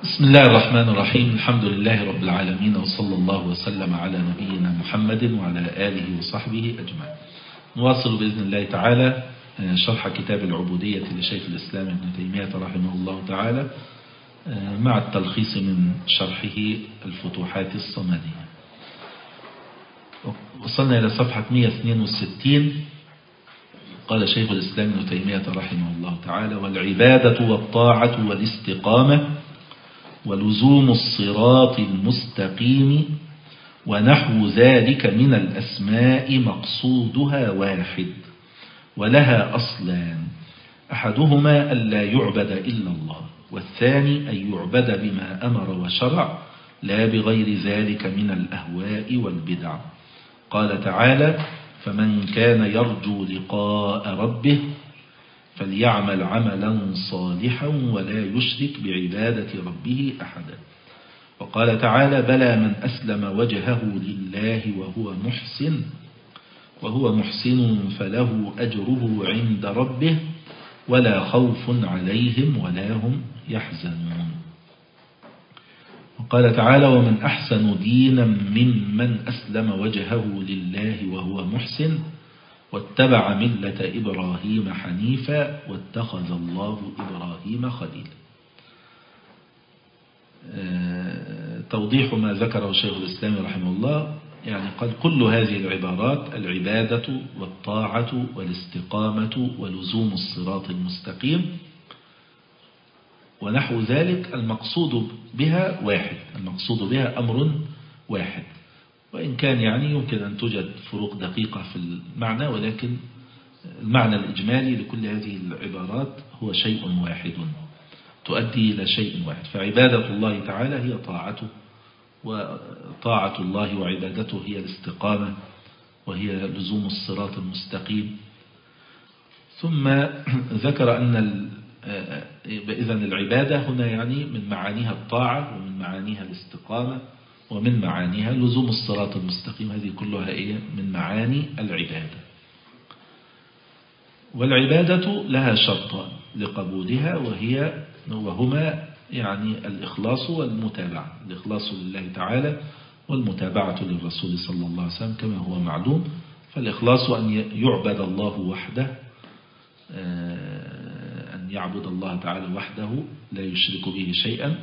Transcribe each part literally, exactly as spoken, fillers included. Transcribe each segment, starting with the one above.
بسم الله الرحمن الرحيم. الحمد لله رب العالمين، وصلى الله وسلم على نبينا محمد وعلى آله وصحبه أجمعين. نواصل بإذن الله تعالى شرح كتاب العبودية لشيخ الإسلام ابن تيمية رحمه الله تعالى مع التلخيص من شرحه الفتوحات الصمدية. وصلنا إلى صفحة مئة واثنين وستين. قال شيخ الإسلام ابن تيمية رحمه الله تعالى: والعبادة والطاعة والاستقامة ولزوم الصراط المستقيم ونحو ذلك من الأسماء مقصودها واحد، ولها أصلان: أحدهما ألا يعبد إلا الله، والثاني أن يعبد بما أمر وشرع لا بغير ذلك من الأهواء والبدع. قال تعالى: فمن كان يرجو لقاء ربه فليعمل عملا صالحا ولا يشرك بعبادة ربه أحدا. وقال تعالى: بلى من أسلم وجهه لله وهو محسن وهو محسن فله أجره عند ربه ولا خوف عليهم ولا هم يحزنون. وقال تعالى: ومن أحسن دينا ممن أسلم وجهه لله وهو محسن واتبع ملة إبراهيم حنيفا واتخذ الله إبراهيم خليلا. توضيح ما ذكره شيخ الإسلام رحمه الله، يعني قال: كل هذه العبارات العبادة والطاعة والاستقامة ولزوم الصراط المستقيم ونحو ذلك المقصود بها واحد، المقصود بها أمر واحد، وإن كان يعني يمكن أن توجد فروق دقيقة في المعنى، ولكن المعنى الإجمالي لكل هذه العبارات هو شيء واحد تؤدي إلى شيء واحد. فعبادة الله تعالى هي طاعته، وطاعة الله وعبادته هي الاستقامة وهي لزوم الصراط المستقيم. ثم ذكر أن إذن العبادة هنا يعني من معانيها الطاعة ومن معانيها الاستقامة ومن معانيها لزوم الصراط المستقيم. هذه كلها إيه؟ من معاني العبادة. والعبادة لها شرطان لقبولها، وهي وهما يعني الإخلاص والمتابعة. الإخلاص لله تعالى والمتابعة للرسول صلى الله عليه وسلم كما هو معلوم. فالإخلاص أن يعبد الله وحده، أن يعبد الله تعالى وحده لا يشرك به شيئا،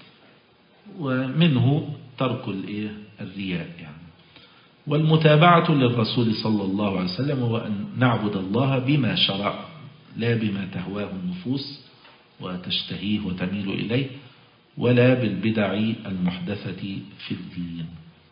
ومنه ترك الرياء يعني. والمتابعة للرسول صلى الله عليه وسلم وأن نعبد الله بما شرع لا بما تهواه النفوس وتشتهيه وتميل إليه، ولا بالبدع المحدثة في الدين.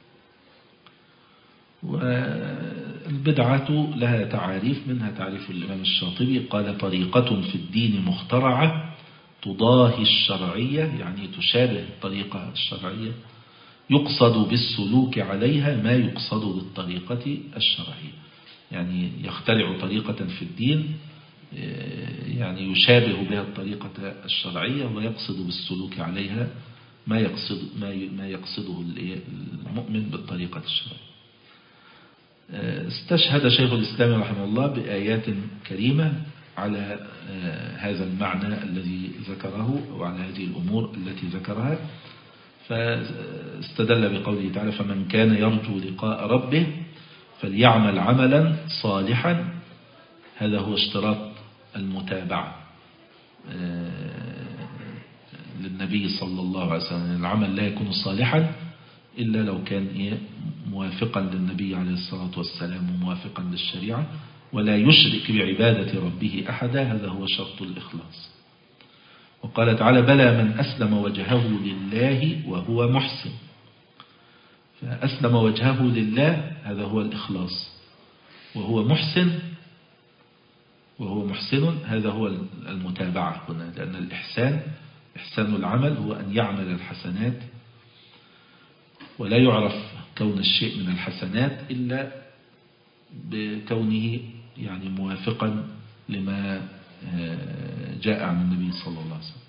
والبدعة لها تعاريف، منها تعريف الإمام الشاطبي قال: طريقة في الدين مخترعة تضاهي الشرعية، يعني تشابه الطريقة الشرعية، يقصد بالسلوك عليها ما يقصد بالطريقة الشرعية. يعني يخترع طريقة في الدين يعني يشابه بها الطريقة الشرعية، ويقصد بالسلوك عليها ما يقصد ما يقصده المؤمن بالطريقة الشرعية. استشهد شيخ الإسلام رحمه الله بآيات كريمة على هذا المعنى الذي ذكره وعلى هذه الأمور التي ذكرها. فاستدل بقوله تعالى: فمن كان يرجو لقاء ربه فليعمل عملا صالحا. هذا هو اشتراط المتابعة للنبي صلى الله عليه وسلم. العمل لا يكون صالحا إلا لو كان موافقا للنبي عليه الصلاة والسلام وموافقا للشريعة، ولا يشرك بعبادة ربه أحدا. هذا هو شرط الإخلاص. وقال تعالى: بلى من أسلم وجهه لله وهو محسن. فأسلم وجهه لله هذا هو الإخلاص، وهو محسن وهو محسن هذا هو المتابعة هنا، لأن الإحسان إحسان العمل هو أن يعمل الحسنات، ولا يعرف كون الشيء من الحسنات إلا بكونه يعني موافقا لما جاء عن النبي صلى الله عليه وسلم.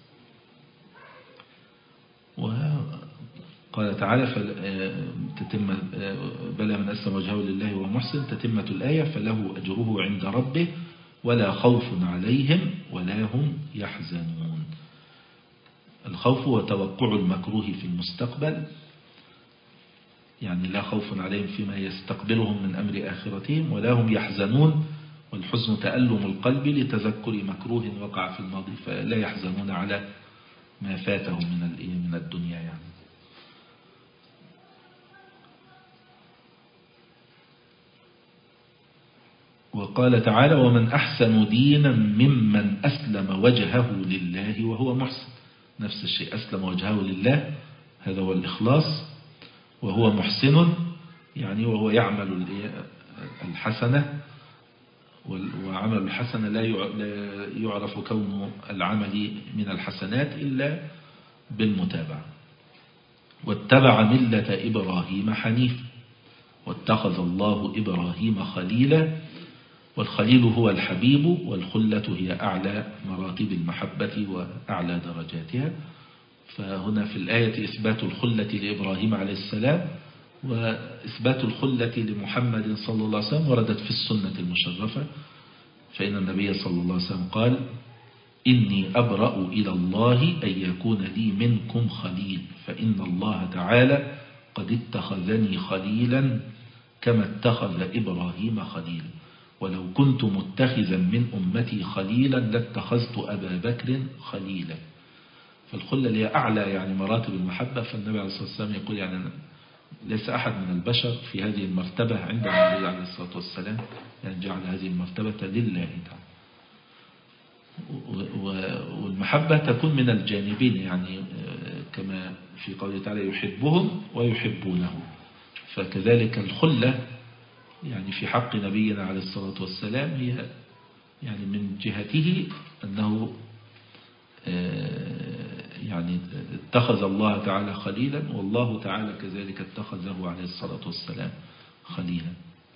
وقال تعالى: تتم بلى من أسلم وجهه لله وهو محسن، تتمة الآية: فله أجره عند ربه ولا خوف عليهم ولا هم يحزنون. الخوف هو توقع المكروه في المستقبل، يعني لا خوف عليهم فيما يستقبلهم من أمر آخرتهم ولا هم يحزنون، والحزن تألم القلب لتذكر مكروه وقع في الماضي، فلا يحزنون على ما فاتهم من من الدنيا يعني. وقال تعالى: ومن أحسن دينا ممن أسلم وجهه لله وهو محسن. نفس الشيء، أسلم وجهه لله، هذا هو الإخلاص، وهو محسن يعني وهو يعمل الحسنة، وعمل الحسنة لا يعرف كون العمل من الحسنات إلا بالمتابعة. واتبع ملة إبراهيم حنيف، واتخذ الله إبراهيم خليلا. والخليل هو الحبيب، والخلة هي أعلى مراتب المحبة وأعلى درجاتها. فهنا في الآية إثبات الخلة لإبراهيم عليه السلام، وإثبات الخلة لمحمد صلى الله عليه وسلم وردت في السنة المشرفة. فإن النبي صلى الله عليه وسلم قال: إني أبرأ إلى الله أن يكون لي منكم خليل، فإن الله تعالى قد اتخذني خليلا كما اتخذ إبراهيم خليلا، ولو كنت متخذا من أمتي خليلا لاتخذت أبا بكر خليلا. فالخلة اللي هي أعلى يعني مراتب المحبة. فالنبي عليه الصلاة والسلام يقول يعني ليس أحد من البشر في هذه المرتبة عند النبي عليه الصلاة والسلام، يعني جعل هذه المرتبة لله تعالى. والمحبة تكون من الجانبين، يعني كما في قوله تعالى: يحبهم ويحبونه. فكذلك الخلة يعني في حق نبينا عليه الصلاة والسلام هي يعني من جهته أنه يعني اتخذ الله تعالى خليلا، والله تعالى كذلك اتخذه عليه الصلاة والسلام خليلا.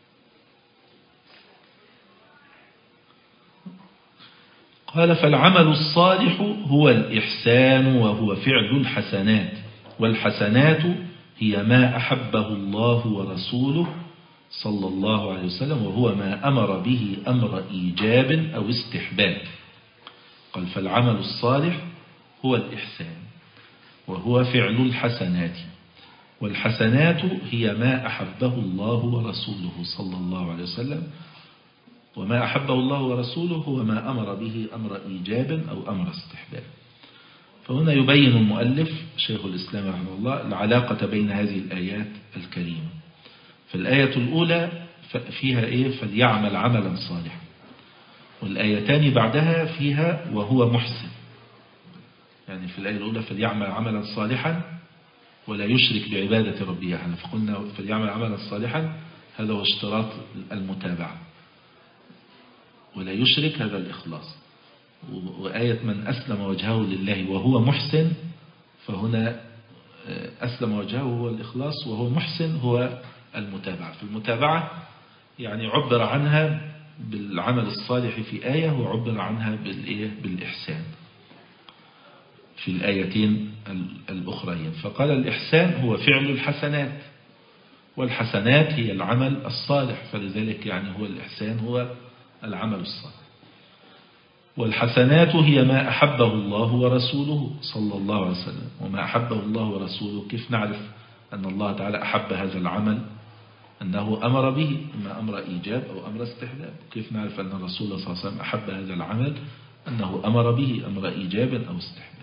قال: فالعمل الصالح هو الإحسان، وهو فعل الحسنات، والحسنات هي ما أحبه الله ورسوله صلى الله عليه وسلم، وهو ما أمر به أمر إيجاب أو استحباب. قال: فالعمل الصالح هو الإحسان، وهو فعل الحسنات، والحسنات هي ما أحبه الله ورسوله صلى الله عليه وسلم، وما أحبه الله ورسوله هو ما أمر به أمر إيجاب أو أمر استحباب. فهنا يبين المؤلف شيخ الإسلام رحمه الله العلاقة بين هذه الآيات الكريمة. فالآية الأولى فيها إيه؟ فليعمل عملا صالحا. والآيتان بعدها فيها وهو محسن. يعني في الآية الأولى فليعمل عملا صالحا ولا يشرك بعبادة ربه أحدا، فقلنا فليعمل عملا صالحا هذا هو اشتراط المتابعة، ولا يشرك هذا الإخلاص. وآية من أسلم وجهه لله وهو محسن، فهنا أسلم وجهه هو الإخلاص، وهو محسن هو المتابعة. في المتابعة يعني عبر عنها بالعمل الصالح في آية، وعبر عنها بالإحسان في الآيتين الأخرين. فقال: الإحسان هو فعل الحسنات، والحسنات هي العمل الصالح، فلذلك يعني هو الإحسان هو العمل الصالح. والحسنات هي ما أحبه الله ورسوله صلى الله عليه وسلم. وما أحبه الله ورسوله كيف نعرف أن الله تعالى أحب هذا العمل؟ أنه أمر به، إما أمر إيجاب أو أمر استحباب. كيف نعرف أن الرسول صلى الله عليه وسلم أحب هذا العمل؟ أنه أمر به أمر إيجاب أو استحباب.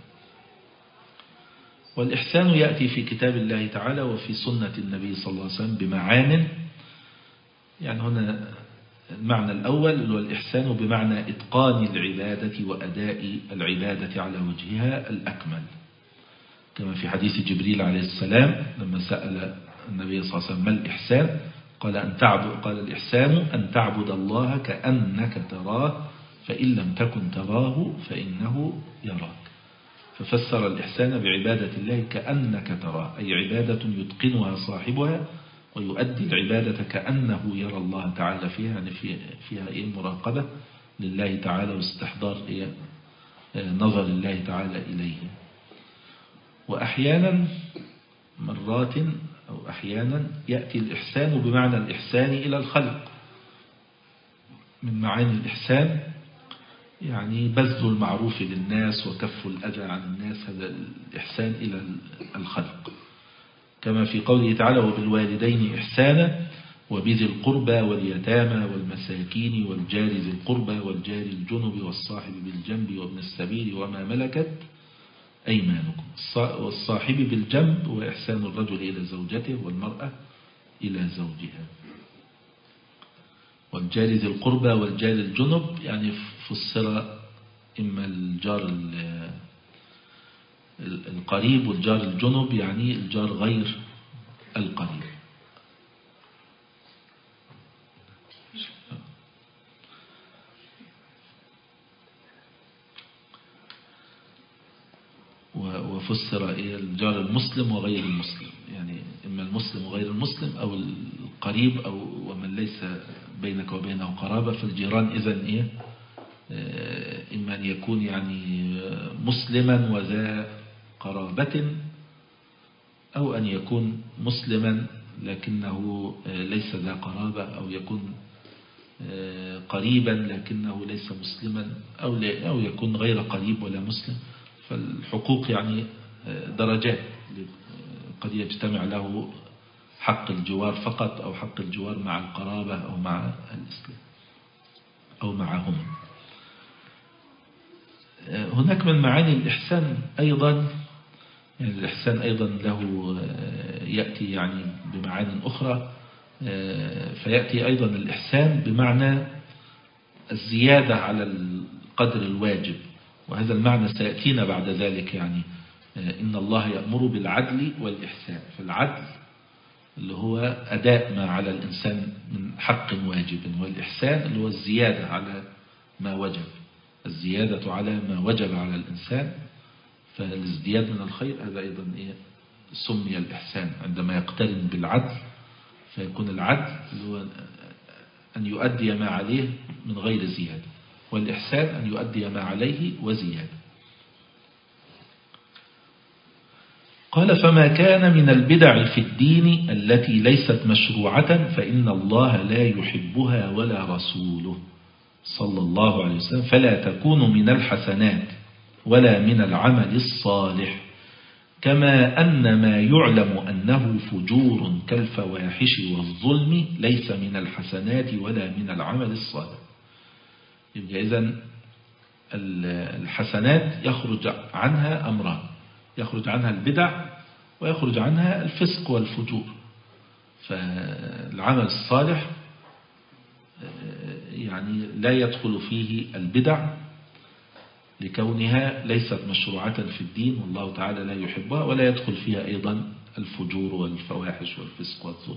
والإحسان يأتي في كتاب الله تعالى وفي سنة النبي صلى الله عليه وسلم بمعان. يعني هنا المعنى الأول هو الإحسان بمعنى إتقان العبادة وأداء العبادة على وجهها الأكمل، كما في حديث جبريل عليه السلام لما سأل النبي صلى الله عليه وسلم ما الإحسان؟ قال أن تعبد قال الإحسان أن تعبد الله كأنك تراه فإن لم تكن تراه فإنه يراك. ففسر الإحسان بعبادة الله كأنك تراه، أي عبادة يتقنها صاحبها ويؤدي العبادة كأنه يرى الله تعالى فيها، يعني فيها إيه؟ مراقبة لله تعالى واستحضار إيه؟ نظر الله تعالى إليه. وأحيانا مرات أو أحيانا يأتي الإحسان بمعنى الإحسان إلى الخلق. من معاني الإحسان يعني بذل المعروف للناس وكف الأذى عن الناس، هذا الإحسان إلى الخلق، كما في قوله تعالى وبالوالدين إحسانا وبذي القربى واليتامى والمساكين والجار ذي القربى والجار الجنب والصاحب بالجنب وابن السبيل وما ملكت أيمانكم. والصاحب بالجنب وإحسان الرجل إلى زوجته والمرأة إلى زوجها. والجار ذي القربى والجار الجنب يعني فسر إما الجار القريب والجار الجنب يعني الجار غير القريب. وفسر إيه الجار المسلم وغير المسلم، يعني إما المسلم وغير المسلم أو القريب أو ومن ليس بينك وبينه قرابة. فالجيران إذن إيه إما أن يكون يعني مسلما وذا قرابة، أو أن يكون مسلما لكنه ليس ذا قرابة، أو يكون قريبا لكنه ليس مسلما، أو أو يكون غير قريب ولا مسلم. فالحقوق يعني درجات، قد يجتمع له حق الجوار فقط، أو حق الجوار مع القرابة أو مع الإسلام أو معهما. هناك من معاني الإحسان أيضا، يعني الإحسان أيضا له يأتي يعني بمعاني أخرى، فيأتي أيضا الإحسان بمعنى الزيادة على القدر الواجب، وهذا المعنى سيأتينا بعد ذلك. يعني إن الله يأمر بالعدل والإحسان، فالعدل اللي هو أداء ما على الإنسان من حق واجب، والإحسان اللي هو الزيادة على ما وجب، الزيادة على ما وجب على الإنسان. فالازدياد من الخير هذا أيضا إيه سمي الإحسان عندما يقترن بالعدل، فيكون العدل اللي هو أن يؤدي ما عليه من غير زيادة، والإحسان أن يؤدي ما عليه وزيادة. قال فما كان من البدع في الدين التي ليست مشروعة فإن الله لا يحبها ولا رسوله صلى الله عليه وسلم، فلا تكون من الحسنات ولا من العمل الصالح، كما أن ما يعلم أنه فجور كالفواحش والظلم ليس من الحسنات ولا من العمل الصالح. يبقى إذن الحسنات يخرج عنها أمران، يخرج عنها البدع ويخرج عنها الفسق والفجور. فالعمل الصالح يعني لا يدخل فيه البدع لكونها ليست مشروعة في الدين والله تعالى لا يحبها، ولا يدخل فيها أيضا الفجور والفواحش والفسق والظلم.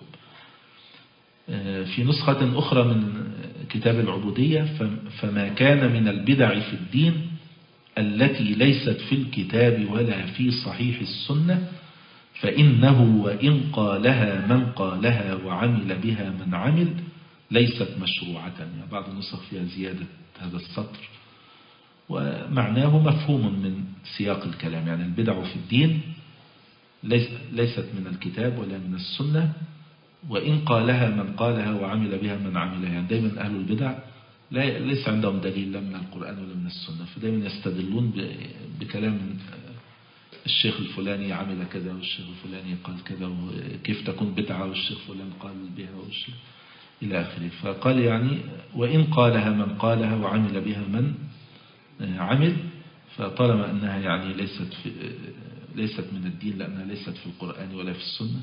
في نسخة أخرى من كتاب العبودية فما كان من البدع في الدين التي ليست في الكتاب ولا في صحيح السنة فإنه وإن قالها من قالها وعمل بها من عمل ليست مشروعة. يعني بعض النسخ فيها زيادة هذا السطر، ومعناه مفهوم من سياق الكلام. يعني البدع في الدين ليست من الكتاب ولا من السنة، وإن قالها من قالها وعمل بها من عملها. يعني دايما أهل البدع ليس عندهم دليل لا من القرآن ولا من السنة، فدايما يستدلون بكلام الشيخ الفلاني عمل كذا والشيخ الفلاني قال كذا، وكيف تكون بدعة والشيخ فلان قال بها والشيخ إلى آخره. فقال يعني وإن قالها من قالها وعمل بها من عمل، فطالما أنها يعني ليست في ليست من الدين لأنها ليست في القرآن ولا في السنة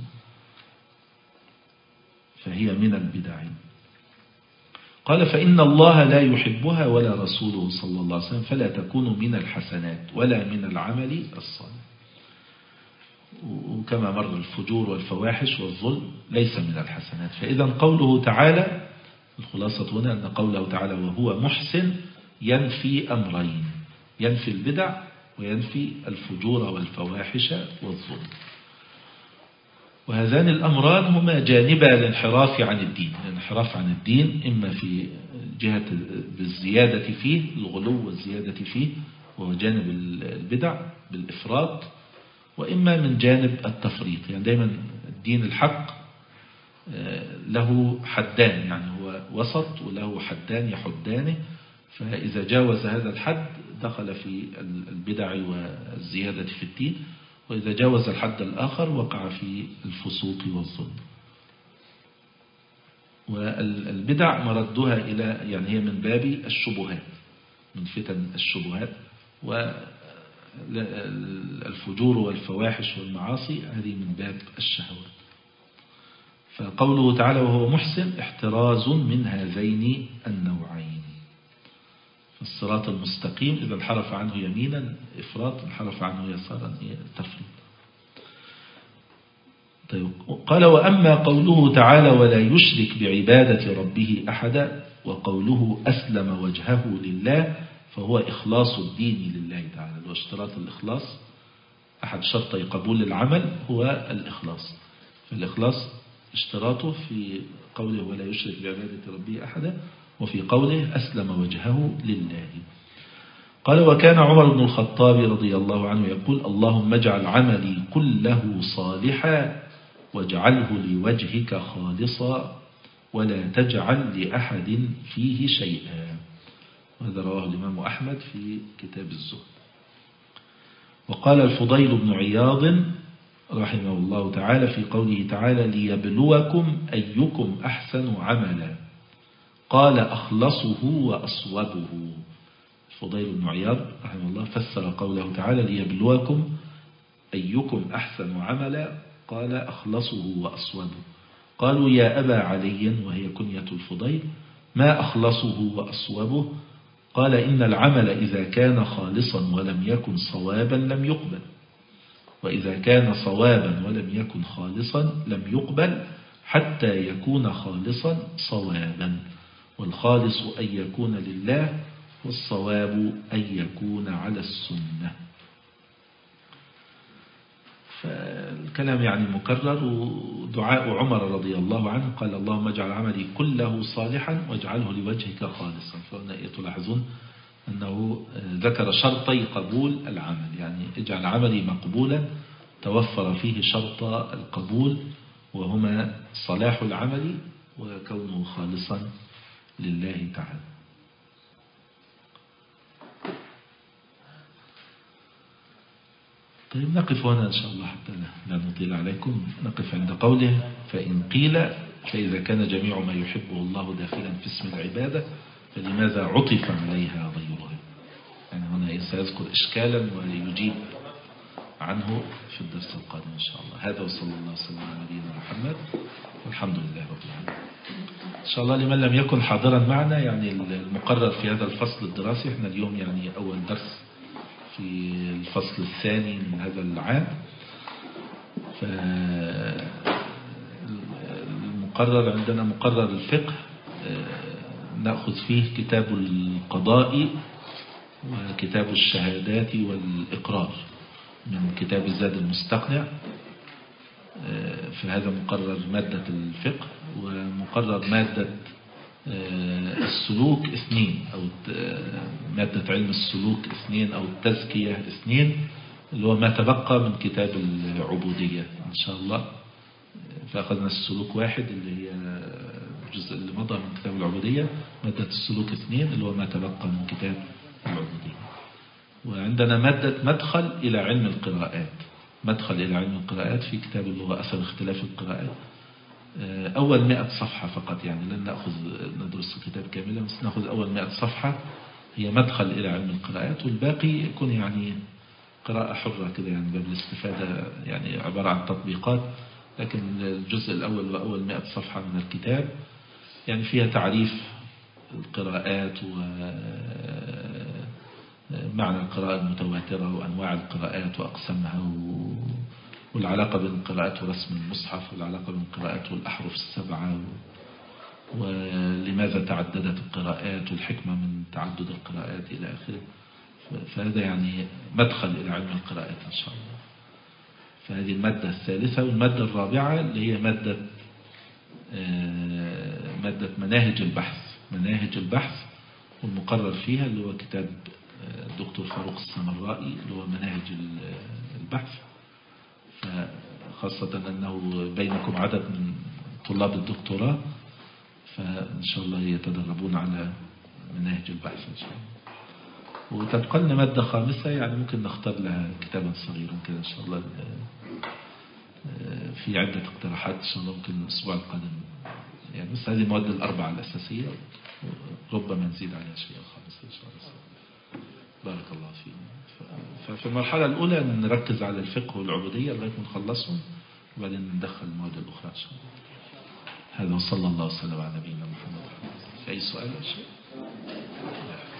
فهي من البدع. قال فإن الله لا يحبها ولا رسوله صلى الله عليه وسلم، فلا تكون من الحسنات ولا من العمل الصالح. وكما مر الفجور والفواحش والظلم ليس من الحسنات. فإذا قوله تعالى، الخلاصة هنا أن قوله تعالى وهو محسن ينفي أمرين، ينفي البدع وينفي الفجور والفواحش والظلم. وهذان الأمران هما جانبا الانحراف عن الدين. الانحراف عن الدين إما في جهة بالزيادة فيه، الغلو والزيادة فيه وهو جانب البدع بالإفراط، وإما من جانب التفريط. يعني دايما الدين الحق له حدان، يعني هو وسط وله حدان يحدانه. فإذا جاوز هذا الحد دخل في البدع والزيادة في الدين، وإذا جاوز الحد الآخر وقع في الفسوق والظلم. والبدع مردها إلى يعني هي من باب الشبهات، من فتن الشبهات، والفجور والفواحش والمعاصي هذه من باب الشهوات. فقوله تعالى وهو محسن احتراز من هذين النوعين. الصراط المستقيم إذا انحرف عنه يمينا إفراط، انحرف عنه يسارا تفريط. طيب قال وأما قوله تعالى ولا يشرك بعبادة ربه أحدا، وقوله أسلم وجهه لله، فهو إخلاص الدين لله تعالى. واشتراط الإخلاص أحد شرطي قبول العمل هو الإخلاص، فالإخلاص اشتراطه في قوله ولا يشرك بعبادة ربه أحدا، وفي قوله أسلم وجهه لله. قال وكان عمر بن الخطاب رضي الله عنه يقول اللهم اجعل عملي كله صالحا واجعله لوجهك خالصا ولا تجعل لأحد فيه شيئا. وهذا رواه الإمام أحمد في كتاب الزهد. وقال الفضيل بن عياض رحمه الله تعالى في قوله تعالى ليبلوكم أيكم أحسن عملا، قال أخلصه وأصوبه. الفضيل بن عياض رحمه الله فسر قوله تعالى ليبلوكم أيكم أحسن عملا، قال أخلصه وأصوبه. قالوا يا أبا علي، وهي كنية الفضيل، ما أخلصه وأصوبه؟ قال إن العمل إذا كان خالصا ولم يكن صوابا لم يقبل، وإذا كان صوابا ولم يكن خالصا لم يقبل حتى يكون خالصا صوابا، والخالص أن يكون لله والصواب أن يكون على السنة. فالكلام يعني مكرر. ودعاء عمر رضي الله عنه قال اللهم اجعل عملي كله صالحا واجعله لوجهك خالصا. فهنا تلاحظون أنه ذكر شرطي قبول العمل، يعني اجعل عملي مقبولا توفر فيه شرط القبول، وهما صلاح العمل وكونه خالصا لله تعالى. طيب نقف هنا إن شاء الله حتى لا نطيل عليكم. نقف عند قوله فإن قيل فإذا كان جميع ما يحبه الله داخلا في اسم العبادة فلماذا عطف عليها غيرها؟ يعني هنا سيذكر إشكالا ويجيب عنه في الدرس القادم إن شاء الله. هذا وصلى الله وسلم على نبينا محمد والحمد لله رب العالمين. إن شاء الله لمن لم يكن حاضرا معنا، يعني المقرر في هذا الفصل الدراسي، احنا اليوم يعني أول درس في الفصل الثاني من هذا العام. فالمقرر عندنا مقرر الفقه نأخذ فيه كتاب القضاء وكتاب الشهادات والإقرار من كتاب الزاد المستقنع. فهذا مقرر مادة الفقه. ومقرر مادة السلوك اثنين، أو مادة علم السلوك اثنين، أو التزكية اثنين، اللي هو ما تبقى من كتاب العبودية إن شاء الله. فأخذنا السلوك واحد اللي هي الجزء اللي مضى من كتاب العبودية، مادة السلوك اثنين اللي هو ما تبقى من كتاب العبودية. وعندنا مادة مدخل إلى علم القراءات، مدخل إلى علم القراءات في كتاب اللي هو أثر اختلاف القراءات، أول مئة صفحة فقط، يعني لن نأخذ ندرس الكتاب كاملا، بس نأخذ أول مئة صفحة هي مدخل إلى علم القراءات، والباقي يكون يعني قراءة حرة كده، يعني باب الاستفادة، يعني عبارة عن تطبيقات. لكن الجزء الأول وأول مئة صفحة من الكتاب يعني فيها تعريف القراءات ومعنى القراءة المتواترة وأنواع القراءات وأقسامها، والعلاقة بين القراءات ورسم المصحف، والعلاقة بين القراءات والأحرف السبعة، ولماذا تعددت القراءات والحكمة من تعدد القراءات إلى آخره. فهذا يعني مدخل إلى علم القراءات إن شاء الله. فهذه المادة الثالثة. والمادة الرابعة اللي هي مادة مادة مناهج البحث، مناهج البحث والمقرر فيها اللي هو كتاب الدكتور فاروق السمرائي اللي هو مناهج البحث. خاصة أنه بينكم عدد من طلاب الدكتوراه، فإن شاء الله يتدربون على مناهج البحث إن شاء الله. وتبقى لنا مادة خامسة يعني ممكن نختار لها كتابا صغيرا كده إن شاء الله. في عدة اقتراحات إن شاء الله ممكن الأسبوع القادم يعني، بس هذه المواد الأربعة الأساسية ربما نزيد عليها شيء خامس إن شاء الله. بارك الله فيك. ففي المرحلة الأولى نركز على الفقه والعبودية لغاية ما نخلصهم، وبعدين ندخل المواد الأخرى إن شاء الله. هذا وصلى الله وسلم على نبينا محمد. في أي سؤال أو شيء؟